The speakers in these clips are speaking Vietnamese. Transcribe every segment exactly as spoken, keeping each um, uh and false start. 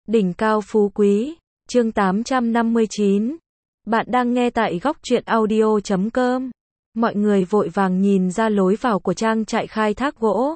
Đỉnh cao phú quý, chương tám trăm năm mươi chín. Bạn đang nghe tại góc truyện audio chấm com. Mọi người vội vàng nhìn ra lối vào của trang trại khai thác gỗ.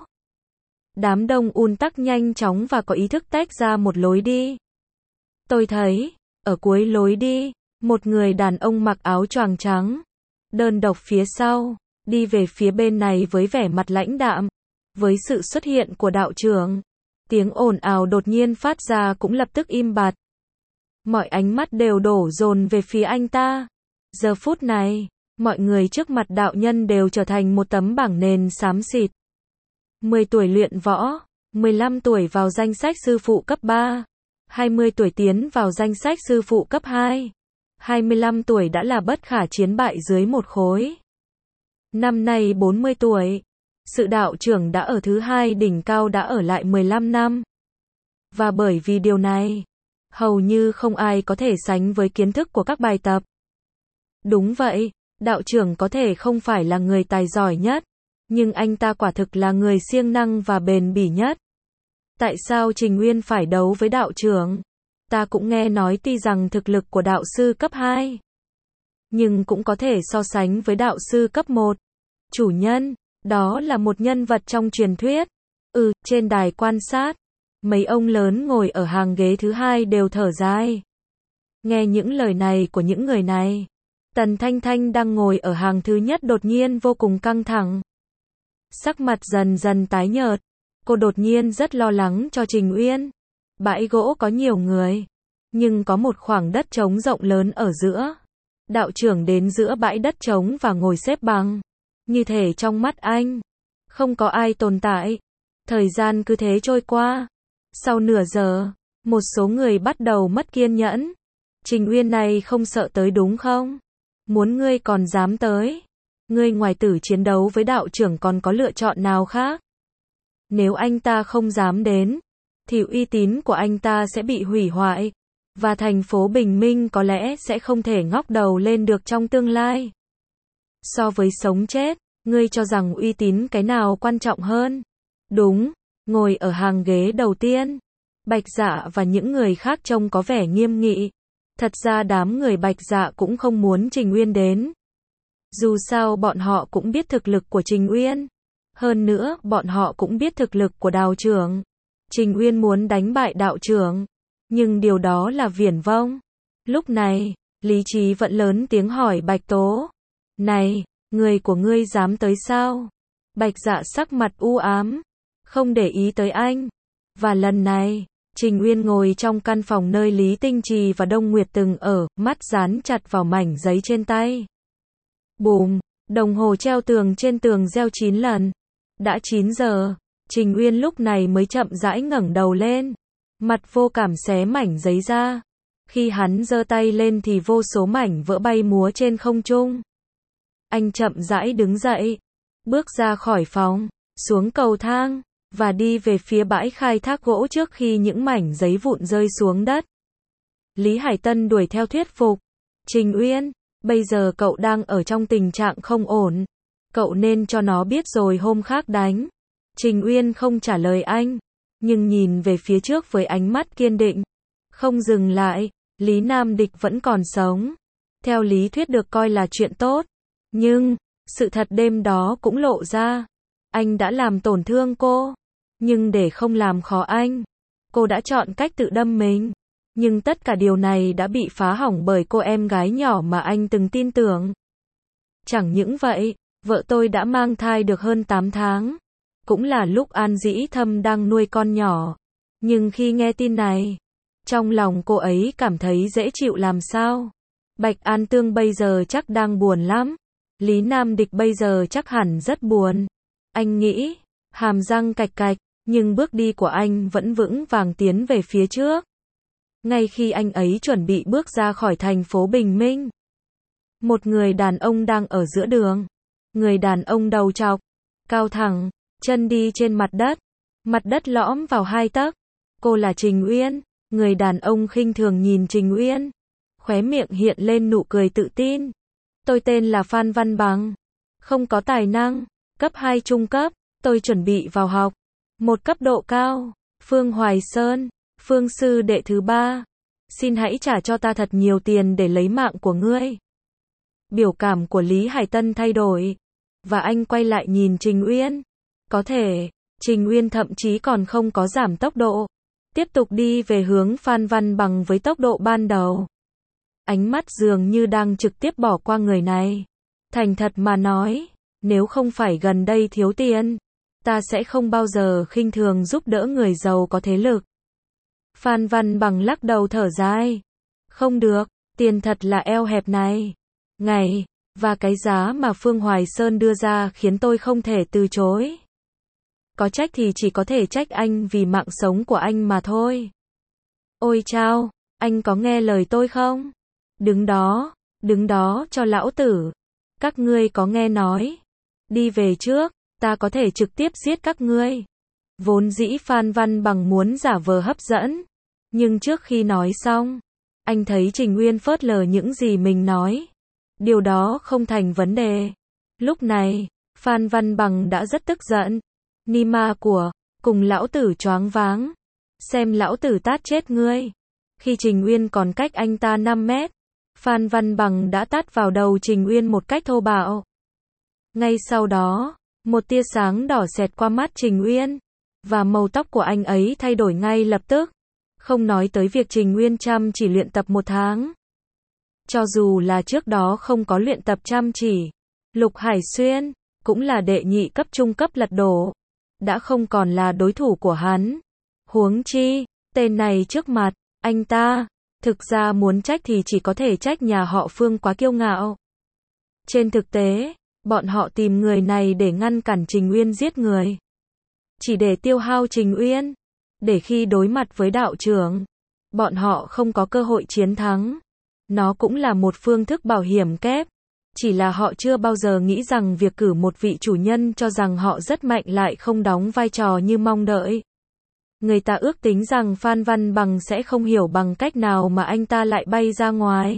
Đám đông un tắc nhanh chóng và có ý thức tách ra một lối đi. Tôi thấy, ở cuối lối đi, một người đàn ông mặc áo choàng trắng, đơn độc phía sau, đi về phía bên này với vẻ mặt lãnh đạm. Với sự xuất hiện của đạo trưởng, tiếng ồn ào đột nhiên phát ra cũng lập tức im bặt. Mọi ánh mắt đều đổ dồn về phía anh ta. Giờ phút này, mọi người trước mặt đạo nhân đều trở thành một tấm bảng nền xám xịt. mười tuổi luyện võ, mười lăm tuổi vào danh sách sư phụ cấp ba, hai mươi tuổi tiến vào danh sách sư phụ cấp hai, hai mươi lăm tuổi đã là bất khả chiến bại dưới một khối. Năm nay bốn mươi tuổi, sự đạo trưởng đã ở thứ hai đỉnh cao đã ở lại mười lăm năm. Và bởi vì điều này, hầu như không ai có thể sánh với kiến thức của các bài tập. Đúng vậy, đạo trưởng có thể không phải là người tài giỏi nhất, nhưng anh ta quả thực là người siêng năng và bền bỉ nhất. Tại sao Trình Uyên phải đấu với đạo trưởng? Ta cũng nghe nói tuy rằng thực lực của đạo sư cấp hai, nhưng cũng có thể so sánh với đạo sư cấp một. Chủ nhân, đó là một nhân vật trong truyền thuyết. Ừ, trên đài quan sát, mấy ông lớn ngồi ở hàng ghế thứ hai đều thở dài. Nghe những lời này của những người này, Tần Thanh Thanh đang ngồi ở hàng thứ nhất đột nhiên vô cùng căng thẳng. Sắc mặt dần dần tái nhợt, cô đột nhiên rất lo lắng cho Trình Uyên. Bãi gỗ có nhiều người, nhưng có một khoảng đất trống rộng lớn ở giữa. Đạo trưởng đến giữa bãi đất trống và ngồi xếp bằng. Như thể trong mắt anh, không có ai tồn tại. Thời gian cứ thế trôi qua. Sau nửa giờ, một số người bắt đầu mất kiên nhẫn. Trình Uyên này không sợ tới đúng không? Muốn ngươi còn dám tới. Ngươi ngoài tử chiến đấu với đạo trưởng còn có lựa chọn nào khác? Nếu anh ta không dám đến, thì uy tín của anh ta sẽ bị hủy hoại. Và thành phố Bình Minh có lẽ sẽ không thể ngóc đầu lên được trong tương lai. So với sống chết, ngươi cho rằng uy tín cái nào quan trọng hơn? Đúng, ngồi ở hàng ghế đầu tiên, Bạch Dạ và những người khác trông có vẻ nghiêm nghị. Thật ra đám người Bạch Dạ cũng không muốn Trình Uyên đến. Dù sao bọn họ cũng biết thực lực của Trình Uyên. Hơn nữa, bọn họ cũng biết thực lực của đạo trưởng. Trình Uyên muốn đánh bại đạo trưởng, nhưng điều đó là viển vông. Lúc này, Lý Trí vẫn lớn tiếng hỏi Bạch Tố. Này, người của ngươi dám tới sao? Bạch Dạ sắc mặt u ám, không để ý tới anh. Và lần này, Trình Uyên ngồi trong căn phòng nơi Lý Tinh Trì và Đông Nguyệt từng ở, mắt dán chặt vào mảnh giấy trên tay. Bùm, đồng hồ treo tường trên tường reo chín lần. Đã chín giờ, Trình Uyên lúc này mới chậm rãi ngẩng đầu lên. Mặt vô cảm xé mảnh giấy ra. Khi hắn giơ tay lên thì vô số mảnh vỡ bay múa trên không trung. Anh chậm rãi đứng dậy, bước ra khỏi phòng, xuống cầu thang, và đi về phía bãi khai thác gỗ trước khi những mảnh giấy vụn rơi xuống đất. Lý Hải Tân đuổi theo thuyết phục. Trình Uyên, bây giờ cậu đang ở trong tình trạng không ổn. Cậu nên cho nó biết rồi hôm khác đánh. Trình Uyên không trả lời anh, nhưng nhìn về phía trước với ánh mắt kiên định. Không dừng lại, Lý Nam Địch vẫn còn sống. Theo lý thuyết được coi là chuyện tốt. Nhưng, sự thật đêm đó cũng lộ ra. Anh đã làm tổn thương cô. Nhưng để không làm khó anh, cô đã chọn cách tự đâm mình. Nhưng tất cả điều này đã bị phá hỏng bởi cô em gái nhỏ mà anh từng tin tưởng. Chẳng những vậy, vợ tôi đã mang thai được hơn tám tháng. Cũng là lúc An Dĩ Thâm đang nuôi con nhỏ. Nhưng khi nghe tin này, trong lòng cô ấy cảm thấy dễ chịu làm sao. Bạch An Tương bây giờ chắc đang buồn lắm. Lý Nam Địch bây giờ chắc hẳn rất buồn. Anh nghĩ, hàm răng cạch cạch, nhưng bước đi của anh vẫn vững vàng tiến về phía trước. Ngay khi anh ấy chuẩn bị bước ra khỏi thành phố Bình Minh, một người đàn ông đang ở giữa đường. Người đàn ông đầu trọc, cao thẳng, chân đi trên mặt đất, mặt đất lõm vào hai tấc. Cô là Trình Uyên. Người đàn ông khinh thường nhìn Trình Uyên, khóe miệng hiện lên nụ cười tự tin. Tôi tên là Phan Văn Bằng, không có tài năng, cấp hai trung cấp, tôi chuẩn bị vào học một cấp độ cao. Phương Hoài Sơn, Phương sư đệ thứ ba, xin hãy trả cho ta thật nhiều tiền để lấy mạng của ngươi. Biểu cảm của Lý Hải Tân thay đổi, và anh quay lại nhìn Trình Uyên. Có thể, Trình Uyên thậm chí còn không có giảm tốc độ, tiếp tục đi về hướng Phan Văn Bằng với tốc độ ban đầu. Ánh mắt dường như đang trực tiếp bỏ qua người này. Thành thật mà nói, nếu không phải gần đây thiếu tiền, ta sẽ không bao giờ khinh thường giúp đỡ người giàu có thế lực. Phan Văn Bằng lắc đầu thở dài. Không được, tiền thật là eo hẹp này. Ngày, và cái giá mà Phương Hoài Sơn đưa ra khiến tôi không thể từ chối. Có trách thì chỉ có thể trách anh vì mạng sống của anh mà thôi. Ôi chao, anh có nghe lời tôi không? Đứng đó, đứng đó cho lão tử. Các ngươi có nghe nói. Đi về trước, ta có thể trực tiếp giết các ngươi. Vốn dĩ Phan Văn Bằng muốn giả vờ hấp dẫn. Nhưng trước khi nói xong, anh thấy Trình Uyên phớt lờ những gì mình nói. Điều đó không thành vấn đề. Lúc này, Phan Văn Bằng đã rất tức giận. Ni ma của, cùng lão tử choáng váng. Xem lão tử tát chết ngươi. Khi Trình Uyên còn cách anh ta năm mét, Phan Văn Bằng đã tát vào đầu Trình Uyên một cách thô bạo. Ngay sau đó, một tia sáng đỏ xẹt qua mắt Trình Uyên, và màu tóc của anh ấy thay đổi ngay lập tức. Không nói tới việc Trình Uyên chăm chỉ luyện tập một tháng. Cho dù là trước đó không có luyện tập chăm chỉ, Lục Hải Xuyên, cũng là đệ nhị cấp trung cấp lật đổ, đã không còn là đối thủ của hắn. Huống chi, tên này trước mặt, anh ta, thực ra muốn trách thì chỉ có thể trách nhà họ Phương quá kiêu ngạo. Trên thực tế, bọn họ tìm người này để ngăn cản Trình Uyên giết người. Chỉ để tiêu hao Trình Uyên. Để khi đối mặt với đạo trưởng, bọn họ không có cơ hội chiến thắng. Nó cũng là một phương thức bảo hiểm kép. Chỉ là họ chưa bao giờ nghĩ rằng việc cử một vị chủ nhân cho rằng họ rất mạnh lại không đóng vai trò như mong đợi. Người ta ước tính rằng Phan Văn Bằng sẽ không hiểu bằng cách nào mà anh ta lại bay ra ngoài.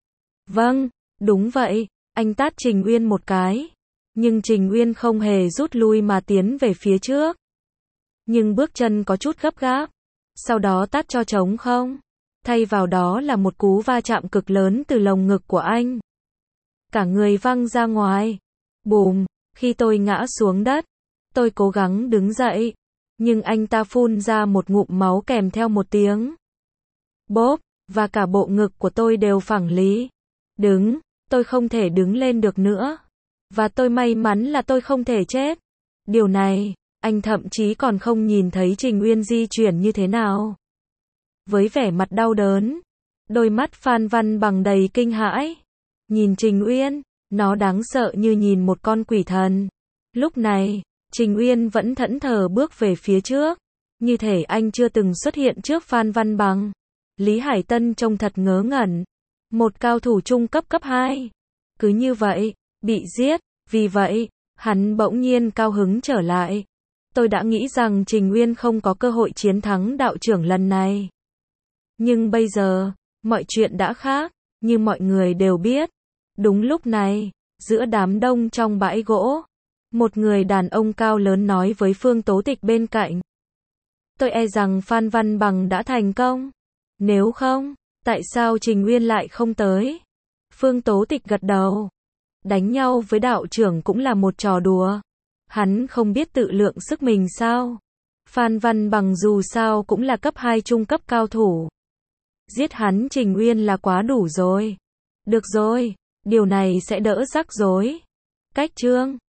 Vâng, đúng vậy, anh tát Trình Uyên một cái. Nhưng Trình Uyên không hề rút lui mà tiến về phía trước. Nhưng bước chân có chút gấp gáp. Sau đó tát cho trống không. Thay vào đó là một cú va chạm cực lớn từ lồng ngực của anh. Cả người văng ra ngoài. Bùm, khi tôi ngã xuống đất, tôi cố gắng đứng dậy. Nhưng anh ta phun ra một ngụm máu kèm theo một tiếng bốp, và cả bộ ngực của tôi đều phẳng lý. Đứng, tôi không thể đứng lên được nữa. Và tôi may mắn là tôi không thể chết. Điều này, anh thậm chí còn không nhìn thấy Trình Uyên di chuyển như thế nào. Với vẻ mặt đau đớn, đôi mắt Phan Văn Bằng đầy kinh hãi. Nhìn Trình Uyên, nó đáng sợ như nhìn một con quỷ thần. Lúc này, Trình Uyên vẫn thẫn thờ bước về phía trước, như thể anh chưa từng xuất hiện trước Phan Văn Bằng. Lý Hải Tân trông thật ngớ ngẩn. Một cao thủ trung cấp cấp hai. Cứ như vậy, bị giết, vì vậy, hắn bỗng nhiên cao hứng trở lại. Tôi đã nghĩ rằng Trình Uyên không có cơ hội chiến thắng đạo trưởng lần này. Nhưng bây giờ, mọi chuyện đã khác, như mọi người đều biết. Đúng lúc này, giữa đám đông trong bãi gỗ, một người đàn ông cao lớn nói với Phương Tố Tịch bên cạnh. Tôi e rằng Phan Văn Bằng đã thành công. Nếu không, tại sao Trình Uyên lại không tới? Phương Tố Tịch gật đầu. Đánh nhau với đạo trưởng cũng là một trò đùa. Hắn không biết tự lượng sức mình sao? Phan Văn Bằng dù sao cũng là cấp hai trung cấp cao thủ. Giết hắn Trình Uyên là quá đủ rồi. Được rồi, điều này sẽ đỡ rắc rối. Cách chương